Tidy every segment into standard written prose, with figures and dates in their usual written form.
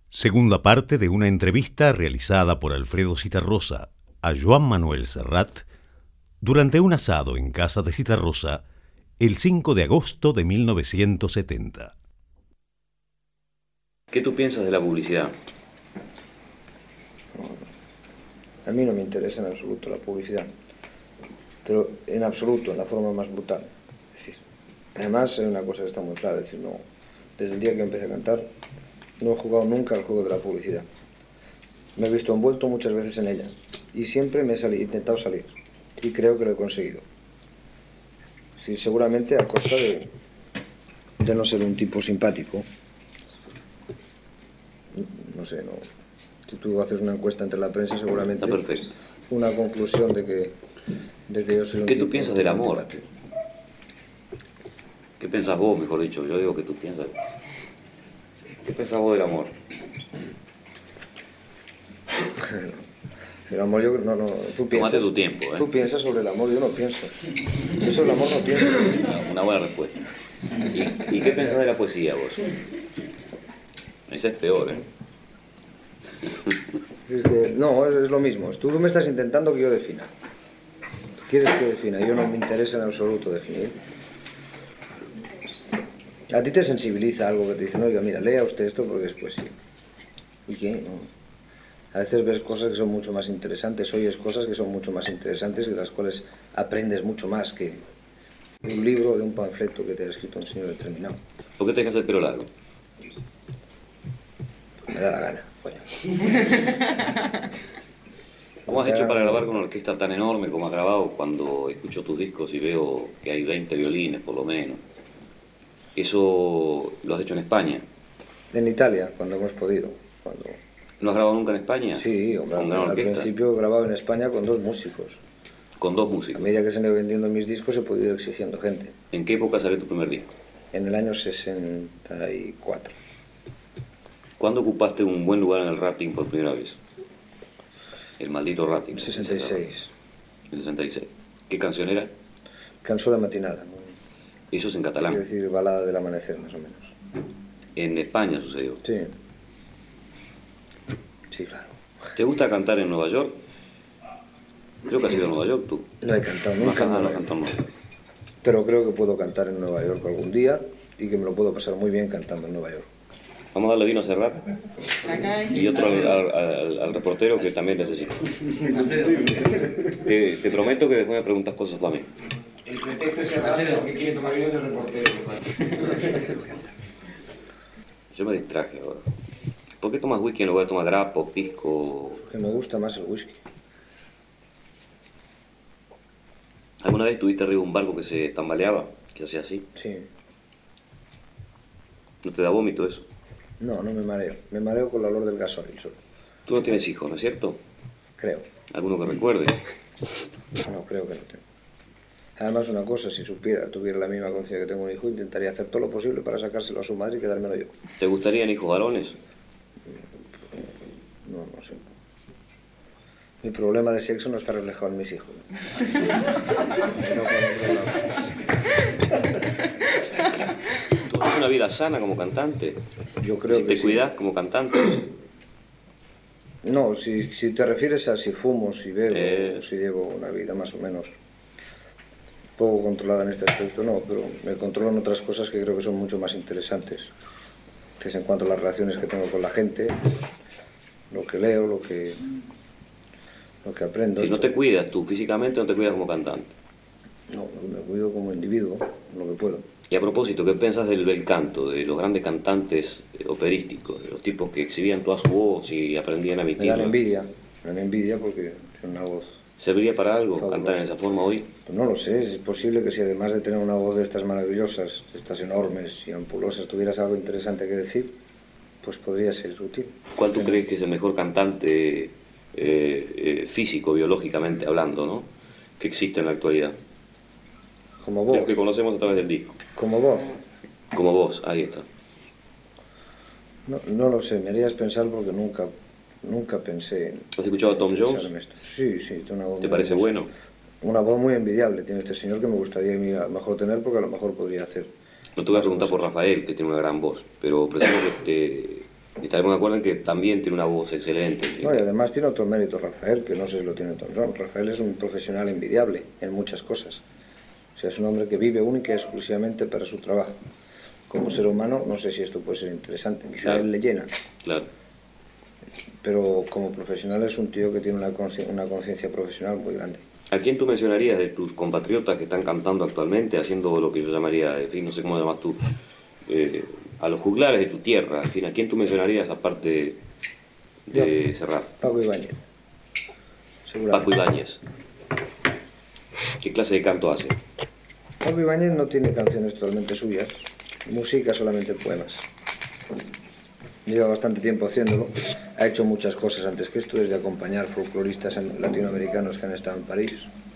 Segunda parte de una entrevista realizada por Alfredo Zitarrosa a Joan Manuel Serrat durante un asado en casa de Zitarrosa el 5 de agosto de 1970. ¿Qué tú piensas de la publicidad? A mí no me interesa en absoluto la publicidad, pero en absoluto, en la forma más brutal. Es decir, además, hay una cosa que está muy clara, es decir, no, desde el día que empecé a cantar, no he jugado nunca al juego de la publicidad. Me he visto envuelto muchas veces en ella y siempre me he intentado salir y creo que lo he conseguido. Sí, seguramente a costa de no ser un tipo simpático. No sé, no. Si tú haces una encuesta entre la prensa, seguramente Está perfecto. una conclusión de que yo soy un ¿Qué tipo tú piensas del amor? antipático. ¿Qué piensas vos, mejor dicho? Yo digo que tú piensas. ¿Qué piensas vos del amor? El amor, yo no, tú piensas. Tómate tu tiempo, ¿eh? Tú piensas sobre el amor, yo no pienso. Yo sobre el amor no pienso. Una buena respuesta. ¿Y qué piensas de la poesía vos? Esa es peor, ¿eh? Es que, no, es lo mismo. Tú me estás intentando que yo defina. Tú quieres que defina, yo no me interesa en absoluto definir. A ti te sensibiliza algo que te dicen, oiga, mira, lea usted esto porque es poesía. ¿Y qué? No. A veces ves cosas que son mucho más interesantes, oyes cosas que son mucho más interesantes y de las cuales aprendes mucho más que de un libro o de un panfleto que te ha escrito un señor determinado. ¿Por qué te dejas el pelo largo? Me da la gana, coño. ¿Cómo has hecho para grabar con una orquesta tan enorme como has grabado cuando escucho tus discos y veo que hay 20 violines por lo menos? ¿Eso lo has hecho en España? En Italia, cuando hemos podido. ¿No has grabado nunca en España? Sí, hombre, ¿Con gran al orquesta? principio grababa en España con 2 músicos. Con 2 A músicos. medida que se han ido vendiendo mis discos he podido ir exigiendo gente. ¿En qué época salió tu primer disco? En el año 64. ¿Cuándo ocupaste un buen lugar en el rating por primera vez? El maldito rating. En 66. En 66. ¿Qué canción era? Cançó de matinada, ¿no? Eso es en Quiero catalán. decir, balada del amanecer, más o menos. En España sucedió. Sí. Sí, claro. ¿Te gusta cantar en Nueva York? Creo que has ido a Nueva York tú. No he cantado nunca en No Nueva has York. cantado nunca. Pero creo que puedo cantar en Nueva York algún día y que me lo puedo pasar muy bien cantando en Nueva York. Vamos a darle vino a Serrat y otro al reportero que también necesito. Te prometo que después me preguntas cosas para mí. El pretexto es Serrat, porque quiere tomar vino es el reportero. Yo me distraje ahora. ¿Por qué tomas whisky en lugar de tomar grapo, pisco? Porque me gusta más el whisky. ¿Alguna vez tuviste arriba un barco que se tambaleaba? Que hacía así. Sí. ¿No te da vómito eso? No, no me mareo. Me mareo con el olor del gasoil solo. Tú no tienes hijos, ¿no es cierto? Creo. ¿Alguno que recuerdes? No, creo que no tengo. Además, una cosa, si tuviera la misma conciencia que tengo un hijo, intentaría hacer todo lo posible para sacárselo a su madre y quedármelo yo. ¿Te gustarían hijos varones? No sé. Mi problema de sexo no está reflejado en mis hijos. No, ¿Tú tienes una vida sana como cantante? yo creo que ¿Te sí. cuidas como cantante? No, si te refieres a si fumo, si bebo, Eh. si llevo una vida más o menos poco controlada en este aspecto, no, pero me controlo en otras cosas que creo que son mucho más interesantes, que es en cuanto a las relaciones que tengo con la gente, lo que leo, lo que aprendo. Si no te cuidas tú físicamente, no te cuidas como cantante. No, me cuido como individuo, lo que puedo. Y a propósito, ¿qué piensas del bel canto, de los grandes cantantes operísticos, de los tipos que exhibían toda su voz y aprendían a Me emitirla? dan envidia porque tiene una voz. ¿Serviría para algo Fabuloso. cantar en esa forma hoy? Pues no lo sé, es posible que si además de tener una voz de estas maravillosas, de estas enormes y ampulosas, tuvieras algo interesante que decir, pues podría ser útil. ¿Cuál tú crees que es el mejor cantante físico, biológicamente hablando, ¿no? Que existe en la actualidad? Como De vos. los que conocemos a través del disco. Como vos. Como vos, ahí está. No lo sé, me harías pensar porque nunca pensé en... ¿Has escuchado a Tom pensar Jones? en esto. Sí, tiene una voz ¿Te muy parece hermosa. bueno? Una voz muy envidiable tiene este señor que me gustaría a mí a lo mejor tener porque a lo mejor podría hacer. No te voy a preguntar por Rafael, que tiene una gran voz, pero presumo que Estaremos de acuerdo en que también tiene una voz excelente. No, y además tiene otro mérito Rafael, que no sé si lo tiene Thompson. Rafael es un profesional envidiable en muchas cosas. O sea, es un hombre que vive única y exclusivamente para su trabajo. Como ser humano, no sé si esto puede ser interesante. Quizá Claro. él le llena. Claro. Pero como profesional es un tío que tiene una conciencia profesional muy grande. ¿A quién tú mencionarías de tus compatriotas que están cantando actualmente, haciendo lo que yo llamaría, en fin, no sé cómo llamas tú, a los juglares de tu tierra? En fin, ¿a quién tú mencionarías aparte de Serrat? Paco Ibáñez. Seguramente. Paco Ibáñez. ¿Qué clase de canto hace? Paco Ibáñez no tiene canciones totalmente suyas, música solamente poemas. Lleva bastante tiempo haciéndolo, ha hecho muchas cosas antes que esto, desde acompañar folcloristas latinoamericanos que han estado en París.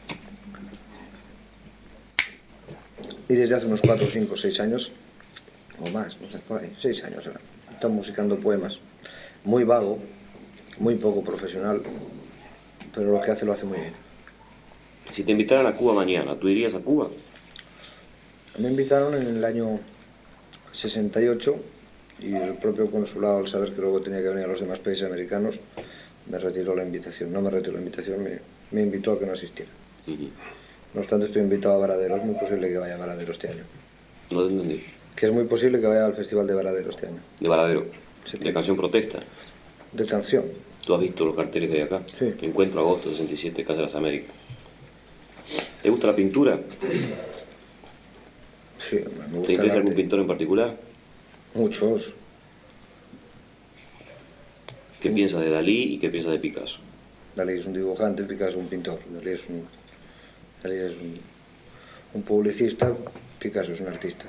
Y desde hace unos 4, 5, 6 años, o más, no sé, por ahí, 6 años ahora, está musicando poemas. Muy vago, muy poco profesional, pero lo que hace lo hace muy bien. Si te invitaran a Cuba mañana, ¿tú irías a Cuba? Me invitaron en el año 68 y el propio consulado, al saber que luego tenía que venir a los demás países americanos, me retiró la invitación. No me retiró la invitación, me invitó a que no asistiera. No obstante, estoy invitado a Varadero. Es muy posible que vaya a Varadero este año. No te entendí. Que es muy posible que vaya al Festival de Varadero este año. De Varadero. Sí. De Canción Protesta. De canción. ¿Tú has visto los carteles que hay acá? Sí. Encuentro Agosto 67, Casa de las Américas. ¿Te gusta la pintura? Sí, me gusta ¿Te el interesa algún arte. pintor en particular? Muchos. ¿Qué piensas de Dalí y qué piensas de Picasso? Dalí es un dibujante, Picasso es un pintor. Dalí es un publicista, Picasso es un artista.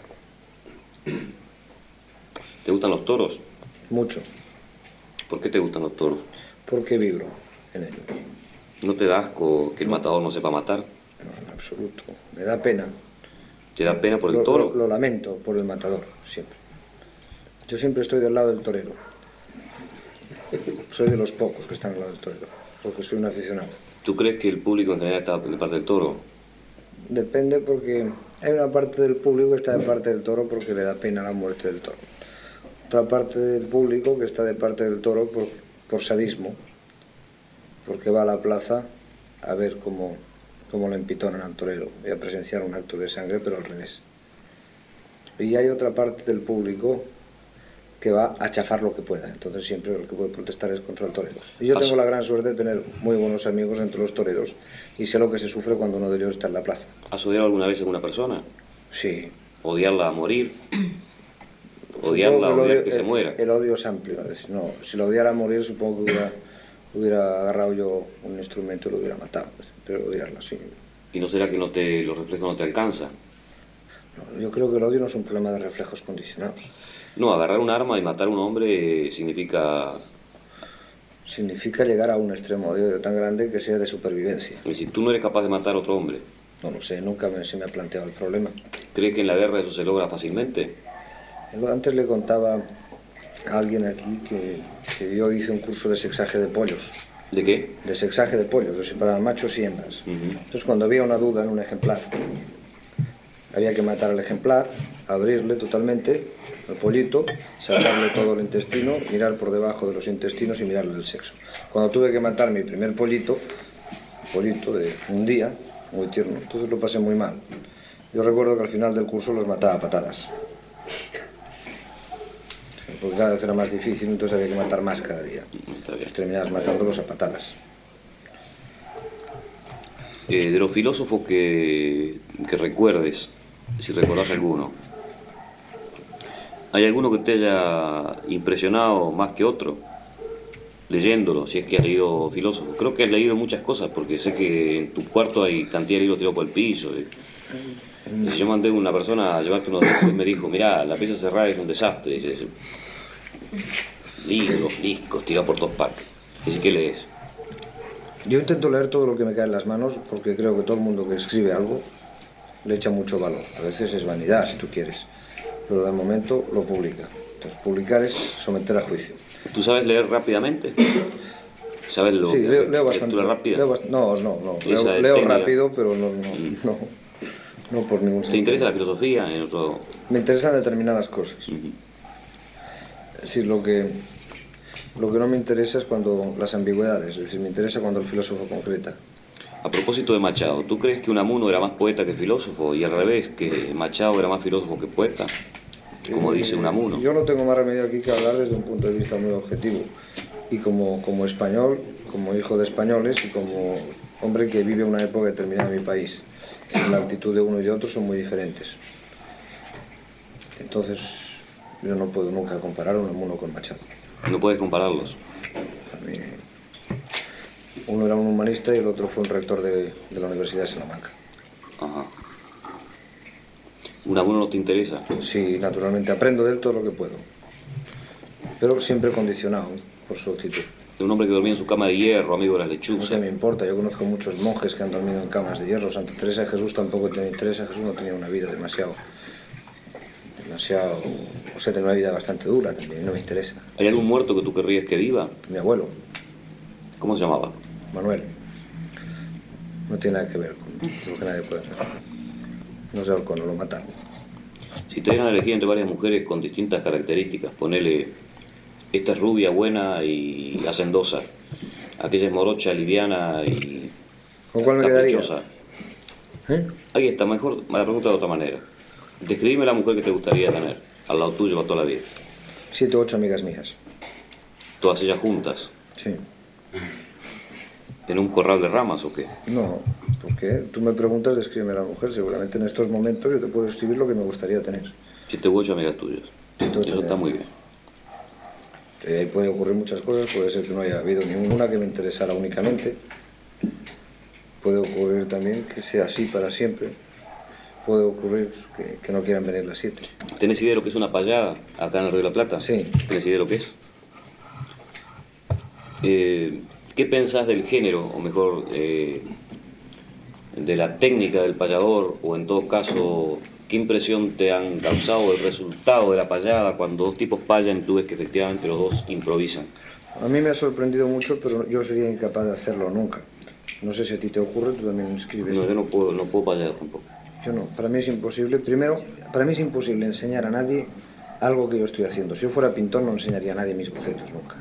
¿Te gustan los toros? Mucho. ¿Por qué te gustan los toros? Porque vibro en ellos. ¿No te da asco que el matador no sepa matar? No, en absoluto. Me da pena. ¿Te da pena por el toro? Lo lamento por el matador, siempre. Yo siempre estoy del lado del torero. Soy de los pocos que están al lado del torero, porque soy un aficionado. ¿Tú crees que el público en general está de parte del toro? Depende, porque hay una parte del público que está de parte del toro porque le da pena la muerte del toro. Otra parte del público que está de parte del toro por sadismo, porque va a la plaza a ver cómo le empitonan al torero y a presenciar un acto de sangre, pero al revés. Y hay otra parte del público que va a chafar lo que pueda. Entonces siempre lo que puede protestar es contra el torero. Y yo tengo la gran suerte de tener muy buenos amigos entre los toreros y sé lo que se sufre cuando uno de ellos está en la plaza. ¿Has odiado alguna vez a una persona? Sí. ¿Odiarla a morir? ¿Odiarla o odiar que se muera? El odio es amplio. Es decir, no, si lo odiara a morir, supongo que hubiera agarrado yo un instrumento y lo hubiera matado. Pero odiarla, sí. ¿Y no será que los reflejos no te alcanzan? No, yo creo que el odio no es un problema de reflejos condicionados. No, agarrar un arma y matar a un hombre significa... Significa llegar a un extremo de odio tan grande que sea de supervivencia. Es decir, tú no eres capaz de matar a otro hombre. No lo sé, nunca se me ha planteado el problema. ¿Crees que en la guerra eso se logra fácilmente? Antes le contaba a alguien aquí que yo hice un curso de sexaje de pollos. ¿De qué? De sexaje de pollos, de separar machos y hembras. Entonces, cuando había una duda en un ejemplar, había que matar al ejemplar, abrirle totalmente el pollito, sacarle todo el intestino, mirar por debajo de los intestinos y mirarle el sexo. Cuando tuve que matar mi primer pollito de un día, muy tierno, entonces lo pasé muy mal. Yo recuerdo que al final del curso los mataba a patadas. Porque cada vez era más difícil, entonces había que matar más cada día. Entonces terminabas matándolos a patadas. De los filósofos que recuerdes, si recordás alguno, ¿hay alguno que te haya impresionado más que otro? Leyéndolo, si es que has leído filósofos. Creo que has leído muchas cosas, porque sé que en tu cuarto hay cantidad de libros tirados por el piso. Si yo mandé a una persona a llevarte uno de esos y me dijo, mirá, la pieza cerrada es un desastre. Dice, libros, discos, tirados por todas partes. Dice, ¿qué lees? Yo intento leer todo lo que me cae en las manos porque creo que todo el mundo que escribe algo le echa mucho valor. A veces es vanidad, si tú quieres, pero de momento lo publica. Entonces, publicar es someter a juicio. ¿Tú sabes leer rápidamente? ¿Sabes lo sí, que leo bastante. lectura rápida? No. Esa es Leo técnica. rápido, pero no por ningún sentido. ¿Te interesa la filosofía? En otro... Me interesan determinadas cosas. Ujú. Es decir, lo que Lo que no me interesa es cuando las ambigüedades, es decir, me interesa cuando el filósofo concreta. A propósito de Machado, ¿tú crees que Unamuno era más poeta que filósofo y al revés, que Machado era más filósofo que poeta? Como dice Unamuno. Yo no tengo más remedio aquí que hablar desde un punto de vista muy objetivo. Y como español, como hijo de españoles y como hombre que vive una época determinada en mi país. La actitud de uno y de otro son muy diferentes. Entonces, yo no puedo nunca comparar Unamuno con Machado. No puedes compararlos. A mí, uno era un humanista y el otro fue un rector de la Universidad de Salamanca. Ajá. ¿Unamuno no te interesa? Sí, naturalmente aprendo de él todo lo que puedo. Pero siempre condicionado por su actitud. De un hombre que dormía en su cama de hierro, amigo de las No lechuzas. sé, me importa, yo conozco muchos monjes que han dormido en camas de hierro. Santa Teresa de Jesús tampoco tenía. Teresa de Jesús no tenía una vida demasiado, o sea, tenía una vida bastante dura también, no me interesa. ¿Hay algún muerto que tú querrías que viva? Mi abuelo, ¿Cómo se llamaba? Manuel, no tiene nada que ver con lo que nadie puede hacer. No sé cuando lo mataron. Si te dieran a elegir entre varias mujeres con distintas características, ponele, esta es rubia, buena y hacendosa, aquella es morocha, liviana y ¿Con cuál me quedaría? caprichosa. ¿Eh? Ahí está, mejor me la pregunta de otra manera. Describime la mujer que te gustaría tener, al lado tuyo para toda la vida. 7 o 8 amigas mías. Todas ellas juntas, Sí. en un corral de ramas o qué. No, porque tú me preguntas, descríbeme a la mujer. Seguramente en estos momentos yo te puedo escribir lo que me gustaría tener. 7 u 8 amigas tuyas. Siete u ocho Eso está amigas. muy bien. Ahí puede ocurrir muchas cosas, puede ser que no haya habido ninguna que me interesara únicamente. Puede ocurrir también que sea así para siempre. Puede ocurrir que no quieran venir las 7. ¿Tenés idea de lo que es una payada acá en el Río de la Plata? Sí. ¿Tenés idea de lo que es? ¿Qué pensás del género, o mejor, de la técnica del payador, o en todo caso, qué impresión te han causado el resultado de la payada cuando dos tipos payan y tú ves que efectivamente los dos improvisan? A mí me ha sorprendido mucho, pero yo sería incapaz de hacerlo nunca. No sé si a ti te ocurre, tú también escribes. No, yo no puedo payar tampoco. Yo no, para mí es imposible. Primero, para mí es imposible enseñar a nadie algo que yo estoy haciendo. Si yo fuera pintor no enseñaría a nadie mis bocetos nunca.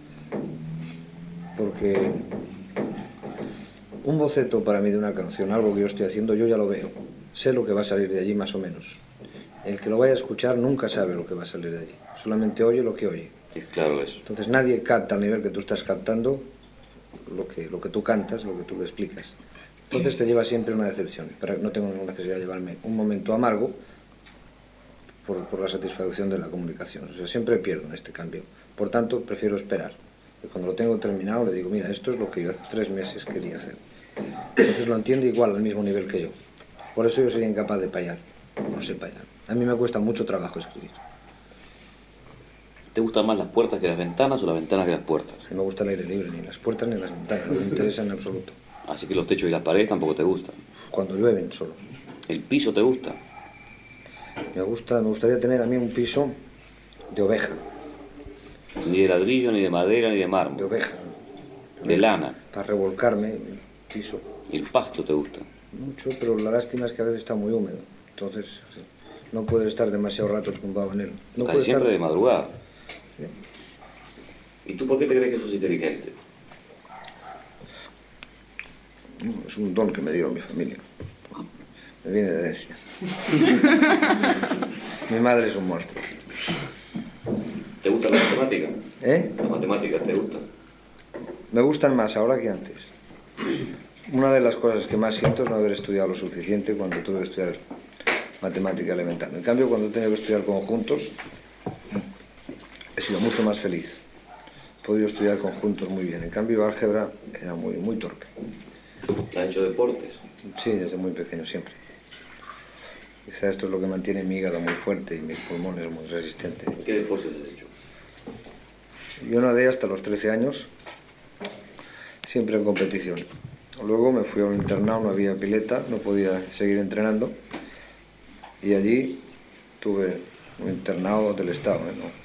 Porque un boceto para mí de una canción, algo que yo estoy haciendo, yo ya lo veo. Sé lo que va a salir de allí más o menos. El que lo vaya a escuchar nunca sabe lo que va a salir de allí. Solamente oye lo que oye. Es claro eso. Entonces nadie capta al nivel que tú estás captando lo que tú cantas, lo que tú le explicas. Entonces te lleva siempre una decepción. Pero no tengo ninguna necesidad de llevarme un momento amargo por la satisfacción de la comunicación. O sea, siempre pierdo en este cambio. Por tanto, prefiero esperar. Y cuando lo tengo terminado le digo, mira, esto es lo que yo hace 3 meses quería hacer. Entonces lo entiende igual, al mismo nivel que yo. Por eso yo sería incapaz de payar. No sé payar. A mí me cuesta mucho trabajo escribir. ¿Te gustan más las puertas que las ventanas o las ventanas que las puertas? No me gusta el aire libre, ni las puertas ni las ventanas. No me interesa en absoluto. Así que los techos y las paredes tampoco te gustan. Cuando llueven solo. ¿El piso te gusta? Me gustaría tener a mí un piso de oveja. Ni de ladrillo, ni de madera, ni de De mármol. oveja. De lana. Para revolcarme en el piso. ¿Y el pasto te gusta? Mucho, pero la lástima es que a veces está muy húmedo. Entonces, sí, no puedes estar demasiado rato tumbado en él. No Casi puedes siempre de estar... madrugada. Sí. ¿Y tú por qué te crees que sos inteligente? Es un don que me dio mi familia. Me viene de herencia. Mi madre es un monstruo. ¿Te gusta la matemática? ¿Eh? ¿Las matemáticas te gustan? Me gustan más ahora que antes. Una de las cosas que más siento es no haber estudiado lo suficiente cuando tuve que estudiar matemática elemental. En cambio, cuando he tenido que estudiar conjuntos, he sido mucho más feliz. He podido estudiar conjuntos muy bien. En cambio, álgebra era muy torpe. ¿Has hecho deportes? Sí, desde muy pequeño siempre. Quizá esto es lo que mantiene mi hígado muy fuerte y mis pulmones muy resistentes. ¿Qué deportes has hecho? Yo nadé hasta los 13 años, siempre en competición. Luego me fui a un internado, no había pileta, no podía seguir entrenando. Y allí tuve un internado del Estado,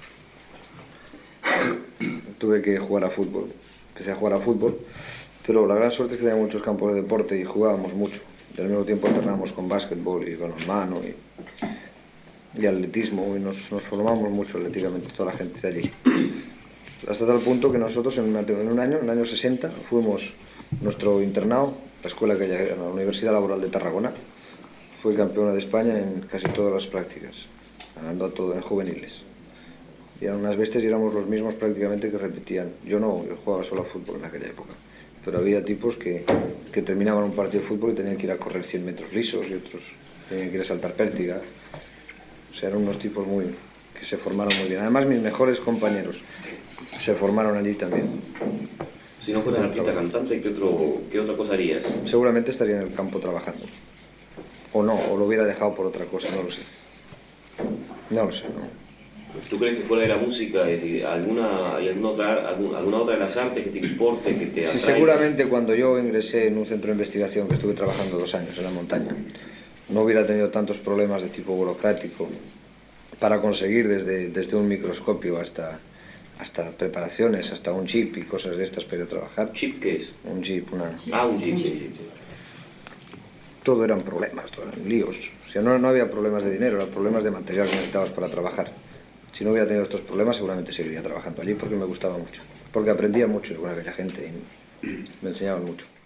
¿no? Tuve que jugar a fútbol. Empecé a jugar a fútbol, pero la gran suerte es que tenía muchos campos de deporte y jugábamos mucho. Y al mismo tiempo entrenábamos con básquetbol y balonmano y atletismo, y nos formamos mucho atléticamente toda la gente de allí. Hasta tal punto que nosotros en un año, en el año 60, fuimos nuestro internado, la escuela que ya era la Universidad Laboral de Tarragona, fue campeona de España en casi todas las prácticas, ganando a todo en juveniles. Y eran unas bestias y éramos los mismos prácticamente que repetían. Yo jugaba solo a fútbol en aquella época, pero había tipos que terminaban un partido de fútbol y tenían que ir a correr 100 metros lisos y otros tenían que ir a saltar pértiga. O sea, eran unos tipos que se formaron muy bien. Además, mis mejores compañeros se formaron allí también. Si no fueras artista cantante, ¿qué otra cosa harías? Seguramente estaría en el campo trabajando. O no, o lo hubiera dejado por otra cosa, no lo sé. No lo sé, no. ¿Tú crees que fuera de la música hay alguna otra de las artes que te importe, que te atraiga? Sí, seguramente cuando yo ingresé en un centro de investigación que estuve trabajando 2 años en la montaña, no hubiera tenido tantos problemas de tipo burocrático para conseguir desde un microscopio hasta preparaciones, hasta un chip y cosas de estas para ir a trabajar. ¿Chip qué es? Un chip, un chip, sí. Todo eran problemas, todo eran líos. O sea, no había problemas de dinero, eran problemas de material que necesitabas para trabajar. Si no hubiera tenido estos problemas, seguramente seguiría trabajando allí porque me gustaba mucho. Porque aprendía mucho con aquella gente y me enseñaban mucho.